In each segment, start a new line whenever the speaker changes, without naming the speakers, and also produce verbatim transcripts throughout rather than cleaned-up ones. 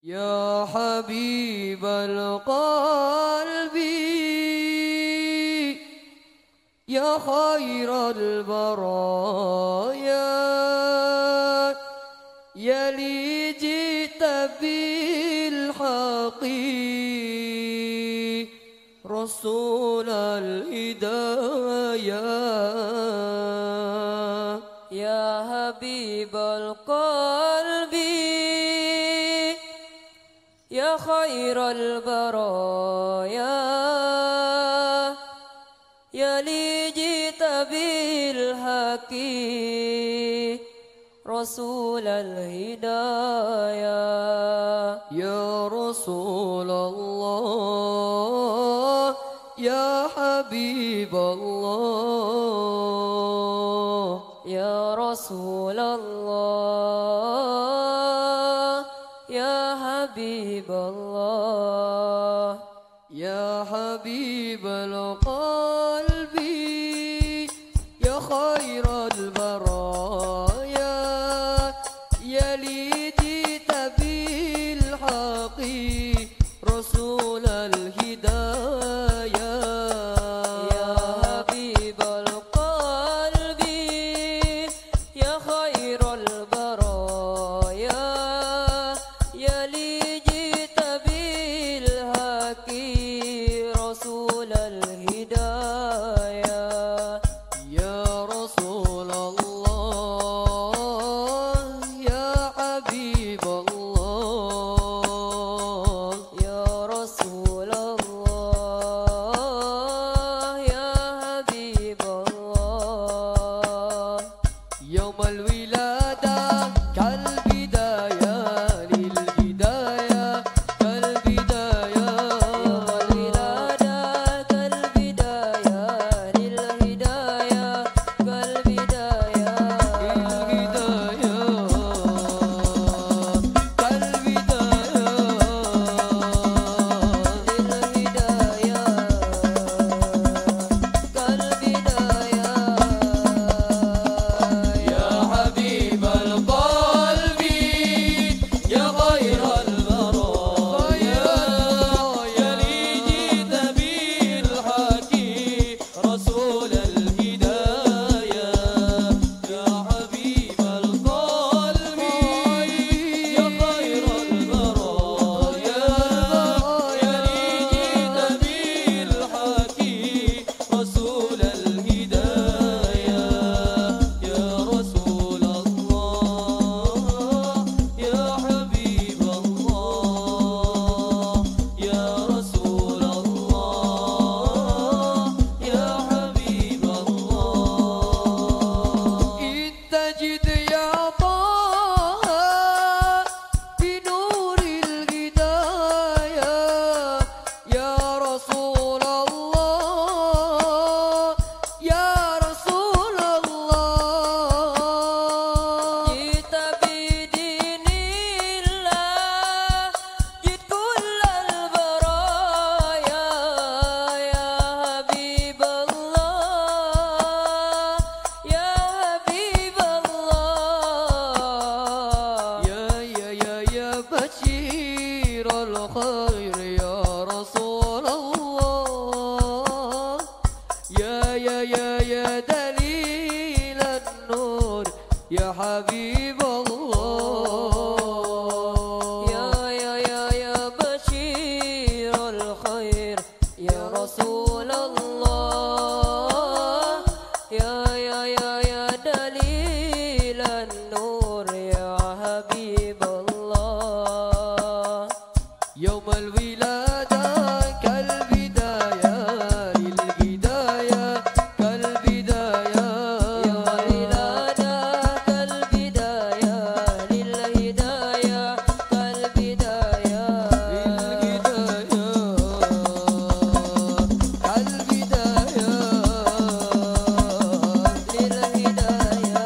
يا حبيب القلب يا خير البرايا يا لي جئت بالحق رسول الهدايا
يا حبيب القلب يا خير البرايا يا لي جئت بالحق رسول الهدايا
يا رسول الله يا حبيب الله
يا رسول الله يا حبيب الله
يا حبيب القلب يا خير البرايا يا لي جئت بالحق رسول الهدايا
يا حبيب القلب يا خير البرايا يا لي جئت بالحق رسول الهدايا
يا رسول الله يا حبيب الله
يا رسول الله يا حبيب الله
يوم الولادة كالبداية للهداية كالبداية
يوم الولادة كالبداية للهداية كالبداية
الهداية كالبداية يا حبيب القلب يا خير البرايا يا لي جئت بالحق رسول الهدايا يا حبيب القلب يا خير البرايا يا لي جئت بالحق رسول الهدايا يا رسول الله يا حبيب الله يا رسول الله يا حبيب الله إن تجد يا طه بنور الهدايا يا رسول الله يا رسول الله
جئت بدين الله جئت كل البرايا يا حبيب الله يا حبيب الله
يا يا يا يا بشير الخير يا رسول الله يا يا يا يا دليل النور يا حبيب الله
يا يا يا يا بشير الخير يا رسول الله يا يا يا يا دليل النور يا حبيب الله
يوم الولادة كالبداية للهداية كالبداية
يوم الولادة كالبداية للهداية كالبداية
الهداية البداية
للهداية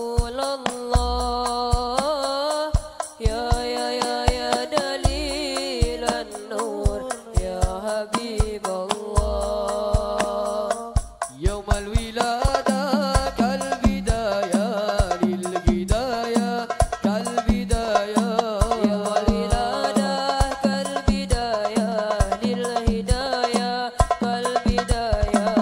Rasulullah, ya ya ya ya dalilan nur, ya Habiballah.
Yaumal wiladah kal bidayah lil hidayah kal bidayah.
Yaumal wiladah kal bidayah lil hidayah kal bidayah.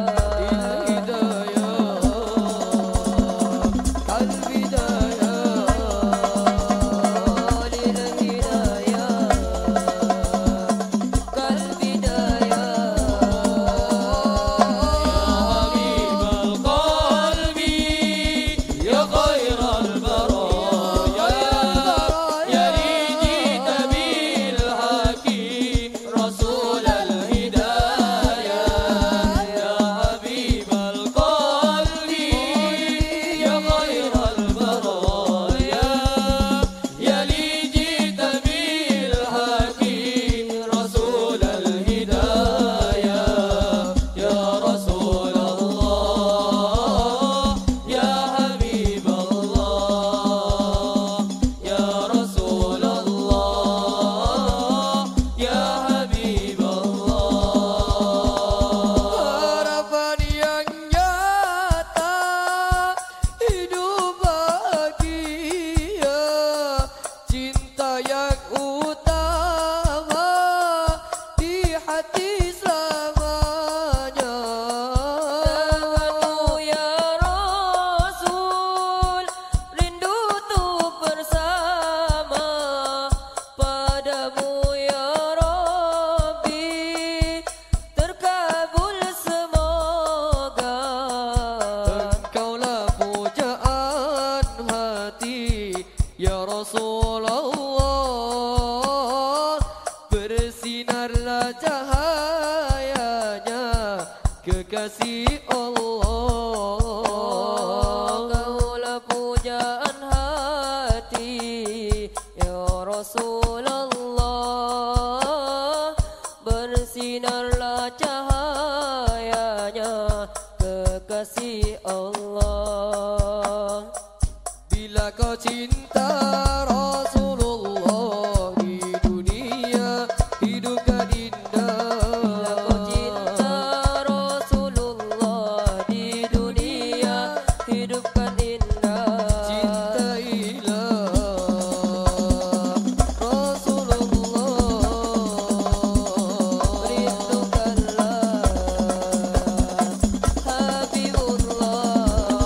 Ya Rasulullah, bersinarlah cahayanya kekasih Allah.
Kaulah pujaan hati, ya Rasulullah, bersinarlah cahayanya kekasih Allah.
Bila kau cinta Rasulullah di dunia hidupkan indah.
Bila kau cinta Rasulullah di dunia hidupkan indah.
Cintailah Rasulullah,
rindukanlah Habibullah.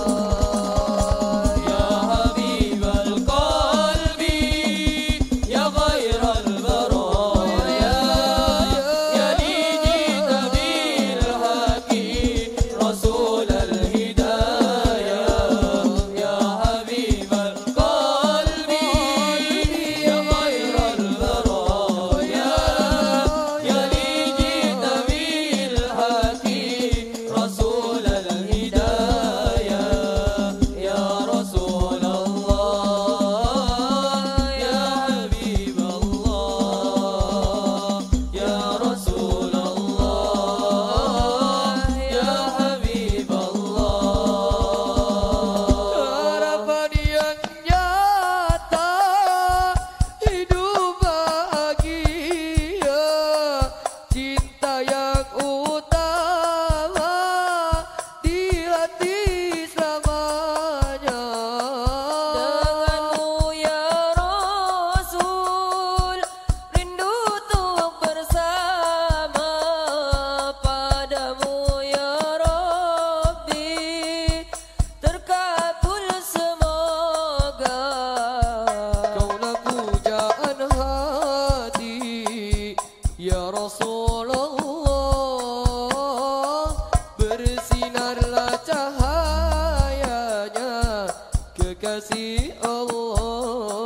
Ya Rasulullah, bersinarlah cahayanya kekasih Allah.